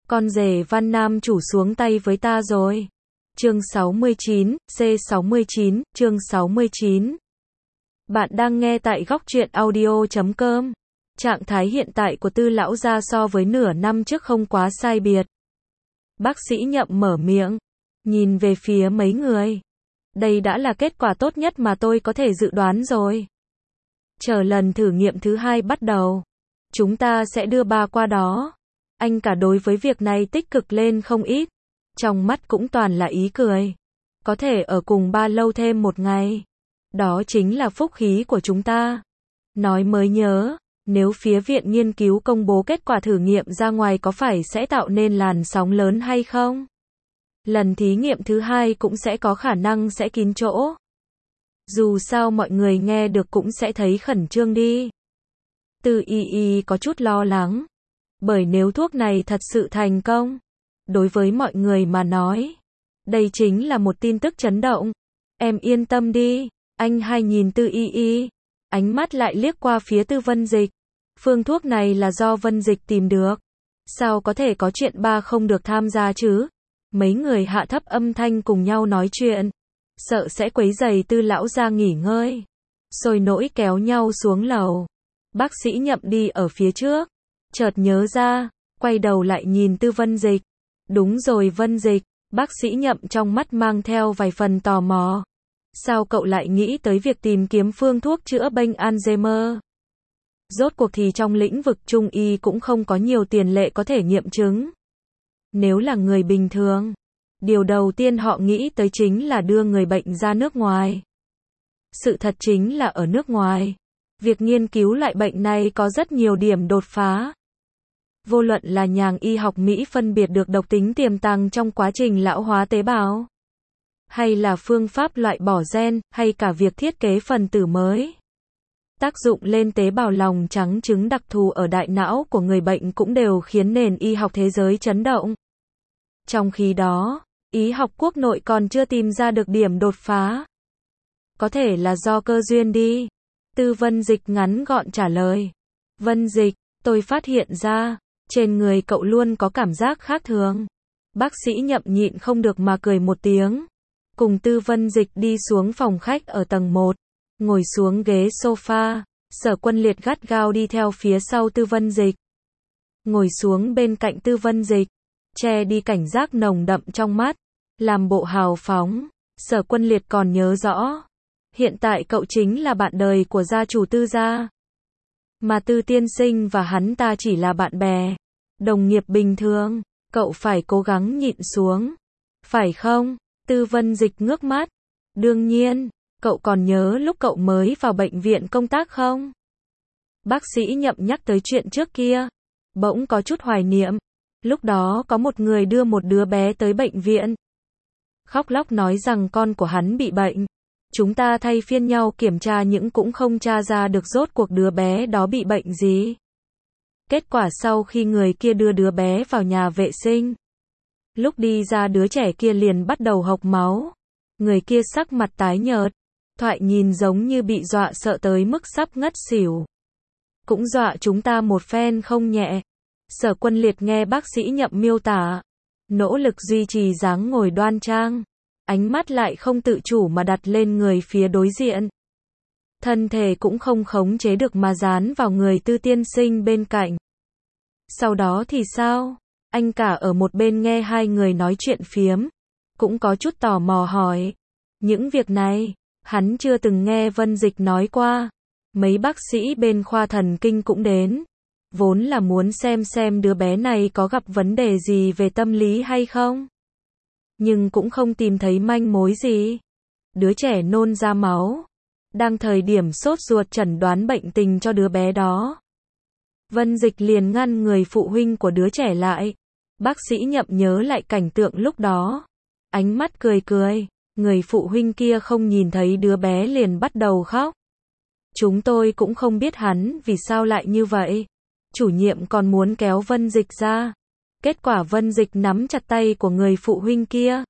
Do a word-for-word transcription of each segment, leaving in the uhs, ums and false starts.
Con rể Văn Nam chủ xuống tay với ta rồi. Chương sáu mươi chín, C sáu mươi chín, chương sáu mươi chín. Bạn đang nghe tại góc truyện audio chấm com. Trạng thái hiện tại của Tư lão gia so với nửa năm trước không quá sai biệt. Bác sĩ Nhậm mở miệng, nhìn về phía mấy người. Đây đã là kết quả tốt nhất mà tôi có thể dự đoán rồi. Chờ lần thử nghiệm thứ hai bắt đầu, chúng ta sẽ đưa ba qua đó. Anh cả đối với việc này tích cực lên không ít. Trong mắt cũng toàn là ý cười. Có thể ở cùng ba lâu thêm một ngày. Đó chính là phúc khí của chúng ta. Nói mới nhớ, nếu phía viện nghiên cứu công bố kết quả thử nghiệm ra ngoài có phải sẽ tạo nên làn sóng lớn hay không? Lần thí nghiệm thứ hai cũng sẽ có khả năng sẽ kín chỗ. Dù sao mọi người nghe được cũng sẽ thấy khẩn trương đi. Tư Y Y có chút lo lắng. Bởi nếu thuốc này thật sự thành công, đối với mọi người mà nói, đây chính là một tin tức chấn động. Em yên tâm đi, anh hai nhìn Tư Y Y, ánh mắt lại liếc qua phía Tư Vân Dịch. Phương thuốc này là do Vân Dịch tìm được. Sao có thể có chuyện ba không được tham gia chứ? Mấy người hạ thấp âm thanh cùng nhau nói chuyện, sợ sẽ quấy rầy Tư lão gia nghỉ ngơi. Sôi nổi kéo nhau xuống lầu. Bác sĩ Nhậm đi ở phía trước. Chợt nhớ ra, quay đầu lại nhìn Tư Vân Dịch. Đúng rồi Vân Dịch, bác sĩ Nhậm trong mắt mang theo vài phần tò mò. Sao cậu lại nghĩ tới việc tìm kiếm phương thuốc chữa bệnh Alzheimer? Rốt cuộc thì trong lĩnh vực trung y cũng không có nhiều tiền lệ có thể nghiệm chứng. Nếu là người bình thường, điều đầu tiên họ nghĩ tới chính là đưa người bệnh ra nước ngoài. Sự thật chính là ở nước ngoài, việc nghiên cứu loại bệnh này có rất nhiều điểm đột phá. Vô luận là nhàng y học Mỹ phân biệt được độc tính tiềm tàng trong quá trình lão hóa tế bào, hay là phương pháp loại bỏ gen, hay cả việc thiết kế phần tử mới. Tác dụng lên tế bào lòng trắng trứng đặc thù ở đại não của người bệnh cũng đều khiến nền y học thế giới chấn động. Trong khi đó, y học quốc nội còn chưa tìm ra được điểm đột phá. Có thể là do cơ duyên đi. Tư Vân Dịch ngắn gọn trả lời. Vân Dịch, tôi phát hiện ra, trên người cậu luôn có cảm giác khác thường. Bác sĩ Nhậm nhịn không được mà cười một tiếng. Cùng Tư Vân Dịch đi xuống phòng khách ở tầng một. Ngồi xuống ghế sofa, Sở Quân Liệt gắt gao đi theo phía sau Tư Vân Dịch. Ngồi xuống bên cạnh Tư Vân Dịch, che đi cảnh giác nồng đậm trong mắt, làm bộ hào phóng. Sở Quân Liệt còn nhớ rõ, hiện tại cậu chính là bạn đời của gia chủ Tư gia. Mà Tư tiên sinh và hắn ta chỉ là bạn bè, đồng nghiệp bình thường, cậu phải cố gắng nhịn xuống. Phải không? Tư Vân Dịch ngước mắt. Đương nhiên. Cậu còn nhớ lúc cậu mới vào bệnh viện công tác không? Bác sĩ Nhậm nhắc tới chuyện trước kia. Bỗng có chút hoài niệm. Lúc đó có một người đưa một đứa bé tới bệnh viện. Khóc lóc nói rằng con của hắn bị bệnh. Chúng ta thay phiên nhau kiểm tra nhưng cũng không tra ra được rốt cuộc đứa bé đó bị bệnh gì. Kết quả sau khi người kia đưa đứa bé vào nhà vệ sinh, lúc đi ra đứa trẻ kia liền bắt đầu hộc máu. Người kia sắc mặt tái nhợt, thoại nhìn giống như bị dọa sợ tới mức sắp ngất xỉu. Cũng dọa chúng ta một phen không nhẹ. Sở Quân Liệt nghe bác sĩ Nhậm miêu tả, nỗ lực duy trì dáng ngồi đoan trang, ánh mắt lại không tự chủ mà đặt lên người phía đối diện. Thân thể cũng không khống chế được mà dán vào người Tư tiên sinh bên cạnh. Sau đó thì sao? Anh cả ở một bên nghe hai người nói chuyện phiếm, cũng có chút tò mò hỏi. Những việc này, hắn chưa từng nghe Vân Dịch nói qua. Mấy bác sĩ bên khoa thần kinh cũng đến, vốn là muốn xem xem đứa bé này có gặp vấn đề gì về tâm lý hay không. Nhưng cũng không tìm thấy manh mối gì. Đứa trẻ nôn ra máu, đang thời điểm sốt ruột chẩn đoán bệnh tình cho đứa bé đó. Vân Dịch liền ngăn người phụ huynh của đứa trẻ lại. Bác sĩ Nhậm nhớ lại cảnh tượng lúc đó, ánh mắt cười cười. Người phụ huynh kia không nhìn thấy đứa bé liền bắt đầu khóc. Chúng tôi cũng không biết hắn vì sao lại như vậy. Chủ nhiệm còn muốn kéo Vân Dịch ra. Kết quả Vân Dịch nắm chặt tay của người phụ huynh kia,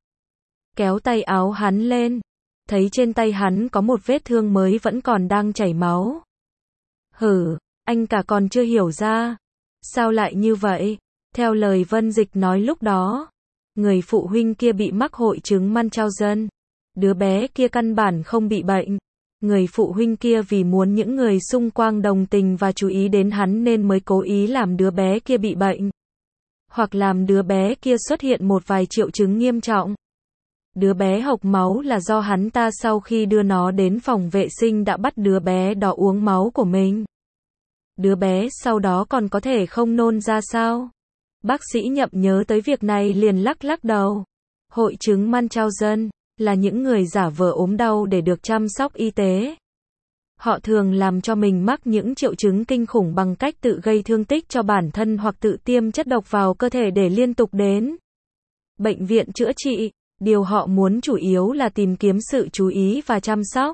kéo tay áo hắn lên. Thấy trên tay hắn có một vết thương mới vẫn còn đang chảy máu. Hử, anh cả còn chưa hiểu ra. Sao lại như vậy? Theo lời Vân Dịch nói lúc đó, người phụ huynh kia bị mắc hội chứng Munchausen. Đứa bé kia căn bản không bị bệnh. Người phụ huynh kia vì muốn những người xung quanh đồng tình và chú ý đến hắn nên mới cố ý làm đứa bé kia bị bệnh. Hoặc làm đứa bé kia xuất hiện một vài triệu chứng nghiêm trọng. Đứa bé hộc máu là do hắn ta sau khi đưa nó đến phòng vệ sinh đã bắt đứa bé đó uống máu của mình. Đứa bé sau đó còn có thể không nôn ra sao? Bác sĩ Nhậm nhớ tới việc này liền lắc lắc đầu. Hội chứng Munchausen là những người giả vờ ốm đau để được chăm sóc y tế. Họ thường làm cho mình mắc những triệu chứng kinh khủng bằng cách tự gây thương tích cho bản thân hoặc tự tiêm chất độc vào cơ thể để liên tục đến bệnh viện chữa trị. Điều họ muốn chủ yếu là tìm kiếm sự chú ý và chăm sóc.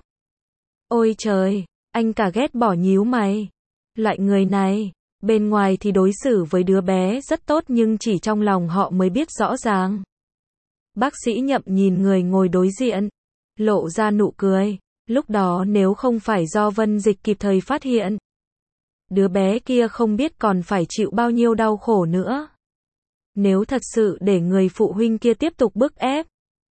Ôi trời, anh cả ghét bỏ nhíu mày. Loại người này, bên ngoài thì đối xử với đứa bé rất tốt nhưng chỉ trong lòng họ mới biết rõ ràng. Bác sĩ Nhậm nhìn người ngồi đối diện, lộ ra nụ cười. Lúc đó nếu không phải do Vân Dịch kịp thời phát hiện, đứa bé kia không biết còn phải chịu bao nhiêu đau khổ nữa. Nếu thật sự để người phụ huynh kia tiếp tục bức ép,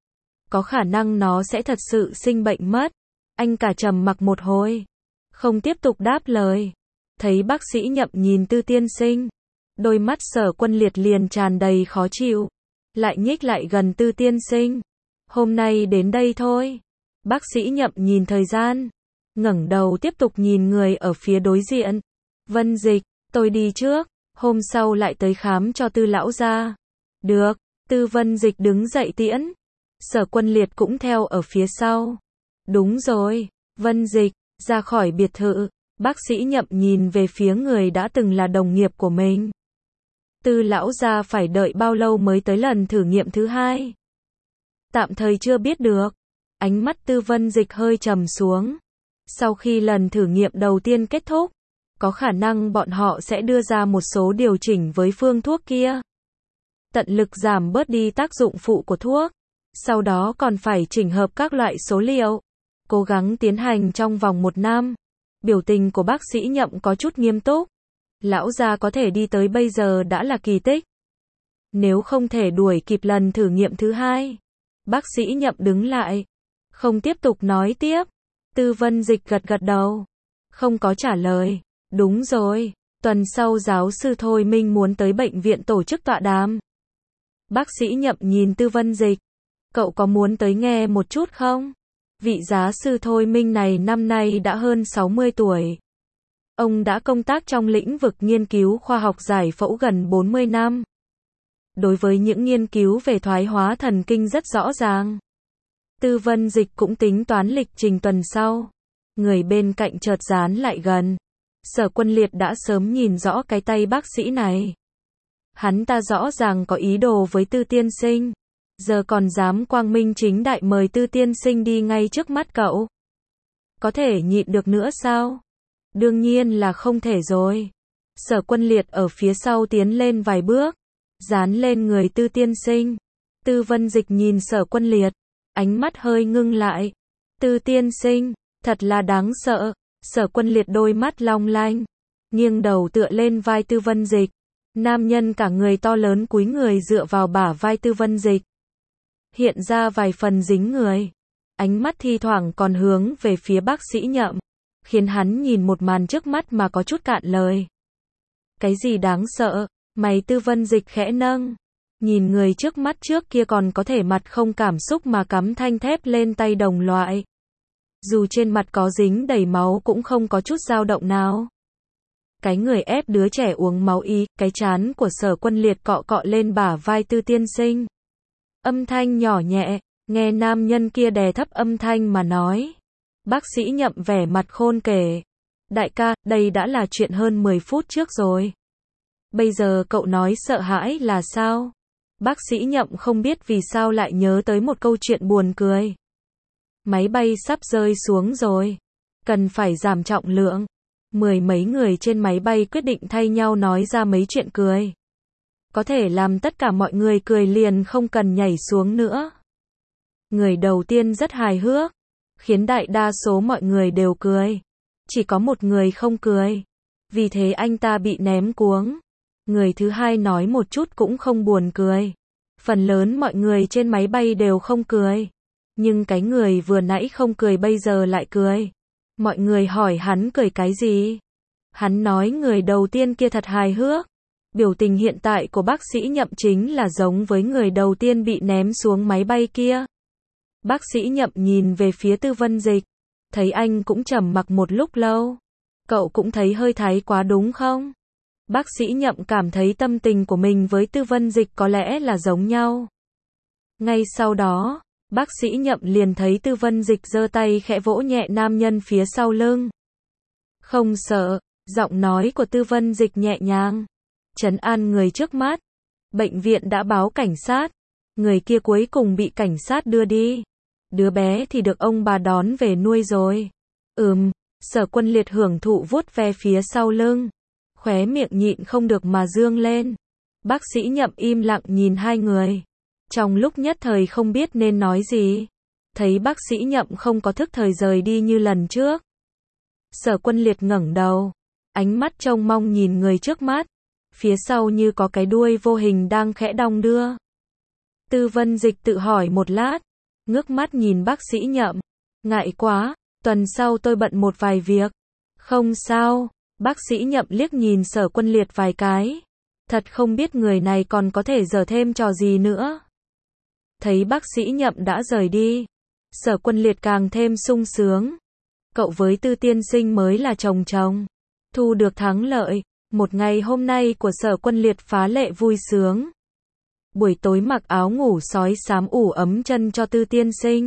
có khả năng nó sẽ thật sự sinh bệnh mất. Anh cả trầm mặc một hồi, không tiếp tục đáp lời. Thấy bác sĩ Nhậm nhìn Tư tiên sinh, đôi mắt Sở Quân Liệt liền tràn đầy khó chịu. Lại nhích lại gần Tư tiên sinh. Hôm nay đến đây thôi. Bác sĩ Nhậm nhìn thời gian, ngẩng đầu tiếp tục nhìn người ở phía đối diện. Vân Dịch, tôi đi trước, hôm sau lại tới khám cho Tư lão gia. Được, Tư Vân Dịch đứng dậy tiễn. Sở Quân Liệt cũng theo ở phía sau. Đúng rồi, Vân Dịch, ra khỏi biệt thự, bác sĩ Nhậm nhìn về phía người đã từng là đồng nghiệp của mình. Tư lão gia phải đợi bao lâu mới tới lần thử nghiệm thứ hai? Tạm thời chưa biết được. Ánh mắt Tư Vân Dịch hơi trầm xuống. Sau khi lần thử nghiệm đầu tiên kết thúc, có khả năng bọn họ sẽ đưa ra một số điều chỉnh với phương thuốc kia. Tận lực giảm bớt đi tác dụng phụ của thuốc. Sau đó còn phải chỉnh hợp các loại số liệu. Cố gắng tiến hành trong vòng một năm. Biểu tình của bác sĩ Nhậm có chút nghiêm túc. Lão gia có thể đi tới bây giờ đã là kỳ tích. Nếu không thể đuổi kịp lần thử nghiệm thứ hai. Bác sĩ Nhậm đứng lại. Không tiếp tục nói tiếp. Tư Vân Dịch gật gật đầu. Không có trả lời. Đúng rồi. Tuần sau giáo sư Thôi Minh muốn tới bệnh viện tổ chức tọa đàm. Bác sĩ Nhậm nhìn Tư Vân Dịch. Cậu có muốn tới nghe một chút không? Vị giáo sư Thôi Minh này năm nay đã hơn sáu mươi tuổi. Ông đã công tác trong lĩnh vực nghiên cứu khoa học giải phẫu gần bốn mươi năm. Đối với những nghiên cứu về thoái hóa thần kinh rất rõ ràng. Tư Vân Dịch cũng tính toán lịch trình tuần sau. Người bên cạnh chợt dán lại gần. Sở Quân Liệt đã sớm nhìn rõ cái tay bác sĩ này. Hắn ta rõ ràng có ý đồ với Tư tiên sinh. Giờ còn dám quang minh chính đại mời Tư tiên sinh đi ngay trước mắt cậu. Có thể nhịn được nữa sao? Đương nhiên là không thể rồi. Sở Quân Liệt ở phía sau tiến lên vài bước, dán lên người Tư tiên sinh. Tư Vân Dịch nhìn Sở Quân Liệt, ánh mắt hơi ngưng lại. Tư tiên sinh, thật là đáng sợ. Sở Quân Liệt đôi mắt long lanh, nghiêng đầu tựa lên vai Tư Vân Dịch. Nam nhân cả người to lớn cúi người dựa vào bả vai Tư Vân Dịch. Hiện ra vài phần dính người. Ánh mắt thi thoảng còn hướng về phía bác sĩ Nhậm, khiến hắn nhìn một màn trước mắt mà có chút cạn lời. Cái gì đáng sợ? Mày Tư Vân Dịch khẽ nâng. Nhìn người trước mắt trước kia còn có thể mặt không cảm xúc mà cắm thanh thép lên tay đồng loại. Dù trên mặt có dính đầy máu cũng không có chút dao động nào. Cái người ép đứa trẻ uống máu y, cái trán của Sở Quân Liệt cọ cọ lên bả vai Tư tiên sinh. Âm thanh nhỏ nhẹ, nghe nam nhân kia đè thấp âm thanh mà nói. Bác sĩ Nhậm vẻ mặt khôn kể. Đại ca, đây đã là chuyện hơn mười phút trước rồi. Bây giờ cậu nói sợ hãi là sao? Bác sĩ Nhậm không biết vì sao lại nhớ tới một câu chuyện buồn cười. Máy bay sắp rơi xuống rồi. Cần phải giảm trọng lượng. Mười mấy người trên máy bay quyết định thay nhau nói ra mấy chuyện cười. Có thể làm tất cả mọi người cười liền không cần nhảy xuống nữa. Người đầu tiên rất hài hước, khiến đại đa số mọi người đều cười. Chỉ có một người không cười. Vì thế anh ta bị ném cuống. Người thứ hai nói một chút cũng không buồn cười. Phần lớn mọi người trên máy bay đều không cười. Nhưng cái người vừa nãy không cười bây giờ lại cười. Mọi người hỏi hắn cười cái gì? Hắn nói người đầu tiên kia thật hài hước. Biểu tình hiện tại của bác sĩ Nhậm chính là giống với người đầu tiên bị ném xuống máy bay kia. Bác sĩ Nhậm nhìn về phía Tư Vân Dịch. Thấy anh cũng trầm mặc một lúc lâu. Cậu cũng thấy hơi thái quá đúng không? Bác sĩ Nhậm cảm thấy tâm tình của mình với Tư Vân Dịch có lẽ là giống nhau. Ngay sau đó, bác sĩ Nhậm liền thấy Tư Vân Dịch giơ tay khẽ vỗ nhẹ nam nhân phía sau lưng. Không sợ, giọng nói của Tư Vân Dịch nhẹ nhàng. Trấn an người trước mắt. Bệnh viện đã báo cảnh sát. Người kia cuối cùng bị cảnh sát đưa đi. Đứa bé thì được ông bà đón về nuôi rồi. Ừm, Sở Quân Liệt hưởng thụ vuốt ve phía sau lưng. Khóe miệng nhịn không được mà dương lên. Bác sĩ Nhậm im lặng nhìn hai người. Trong lúc nhất thời không biết nên nói gì. Thấy bác sĩ Nhậm không có thức thời rời đi như lần trước. Sở Quân Liệt ngẩng đầu. Ánh mắt trông mong nhìn người trước mắt. Phía sau như có cái đuôi vô hình đang khẽ đong đưa. Tư Vân Dịch tự hỏi một lát. Ngước mắt nhìn bác sĩ Nhậm. Ngại quá, tuần sau tôi bận một vài việc. Không sao. Bác sĩ Nhậm liếc nhìn Sở Quân Liệt vài cái. Thật không biết người này còn có thể giở thêm trò gì nữa. Thấy bác sĩ Nhậm đã rời đi. Sở Quân Liệt càng thêm sung sướng. Cậu với Tư tiên sinh mới là chồng chồng. Thu được thắng lợi. Một ngày hôm nay của Sở Quân Liệt phá lệ vui sướng. Buổi tối mặc áo ngủ sói xám ủ ấm chân cho Tư tiên sinh.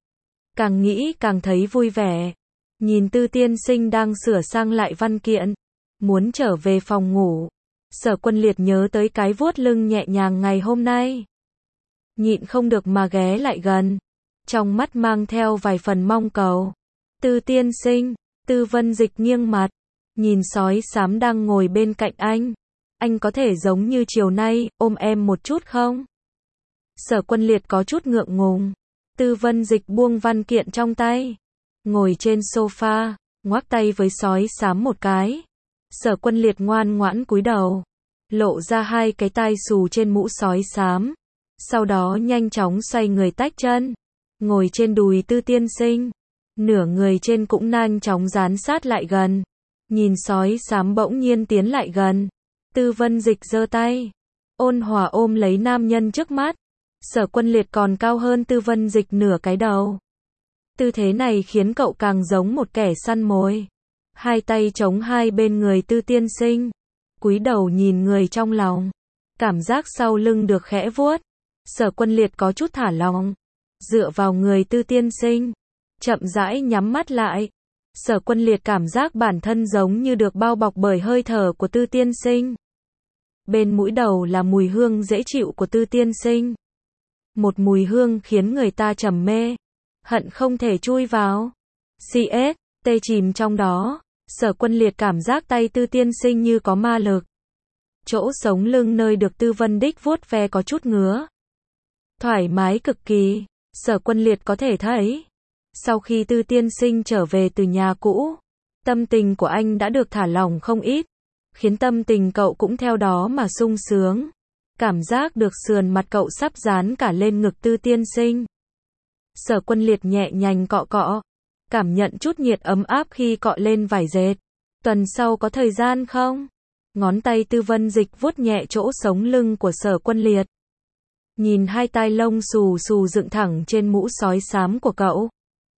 Càng nghĩ càng thấy vui vẻ. Nhìn Tư tiên sinh đang sửa sang lại văn kiện. Muốn trở về phòng ngủ. Sở Quân Liệt nhớ tới cái vuốt lưng nhẹ nhàng ngày hôm nay. Nhịn không được mà ghé lại gần. Trong mắt mang theo vài phần mong cầu. Tư tiên sinh. Tư Vân Dịch nghiêng mặt. Nhìn sói xám đang ngồi bên cạnh anh. Anh có thể giống như chiều nay, ôm em một chút không? Sở Quân Liệt có chút ngượng ngùng. Tư Vân Dịch buông văn kiện trong tay. Ngồi trên sofa, ngoắc tay với sói xám một cái. Sở Quân Liệt ngoan ngoãn cúi đầu. Lộ ra hai cái tai xù trên mũ sói xám. Sau đó nhanh chóng xoay người tách chân. Ngồi trên đùi Tư tiên sinh. Nửa người trên cũng nhanh chóng dán sát lại gần. Nhìn sói xám bỗng nhiên tiến lại gần. Tư Vân Dịch giơ tay. Ôn hòa ôm lấy nam nhân trước mắt. Sở Quân Liệt còn cao hơn Tư Vân Dịch nửa cái đầu. Tư thế này khiến cậu càng giống một kẻ săn mồi. Hai tay chống hai bên người Tư tiên sinh. Cúi đầu nhìn người trong lòng. Cảm giác sau lưng được khẽ vuốt. Sở Quân Liệt có chút thả lỏng. Dựa vào người Tư tiên sinh. Chậm rãi nhắm mắt lại. Sở Quân Liệt cảm giác bản thân giống như được bao bọc bởi hơi thở của Tư tiên sinh. Bên mũi đầu là mùi hương dễ chịu của Tư tiên sinh. Một mùi hương khiến người ta trầm mê. Hận không thể chui vào. xê ét, tê chìm trong đó. Sở Quân Liệt cảm giác tay Tư tiên sinh như có ma lực. Chỗ sống lưng nơi được Tư Vân Đích vuốt ve có chút ngứa. Thoải mái cực kỳ. Sở Quân Liệt có thể thấy. Sau khi Tư tiên sinh trở về từ nhà cũ, tâm tình của anh đã được thả lỏng không ít, khiến tâm tình cậu cũng theo đó mà sung sướng. Cảm giác được sườn mặt cậu sắp dán cả lên ngực Tư tiên sinh. Sở Quân Liệt nhẹ nhàng cọ cọ, cảm nhận chút nhiệt ấm áp khi cọ lên vải dệt. Tuần sau có thời gian không? Ngón tay Tư Vân Dịch vuốt nhẹ chỗ sống lưng của Sở Quân Liệt. Nhìn hai tai lông xù xù dựng thẳng trên mũ sói xám của cậu.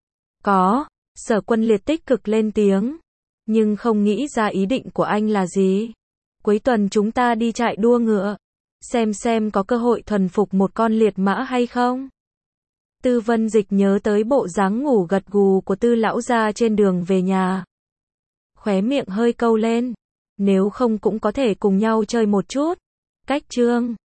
Có, Sở Quân Liệt tích cực lên tiếng. Nhưng không nghĩ ra ý định của anh là gì. Cuối tuần chúng ta đi chạy đua ngựa. Xem xem có cơ hội thuần phục một con liệt mã hay không. Tư Vân Dịch nhớ tới bộ dáng ngủ gật gù của Tư lão gia trên đường về nhà. Khóe miệng hơi câu lên. Nếu không cũng có thể cùng nhau chơi một chút. Cách chương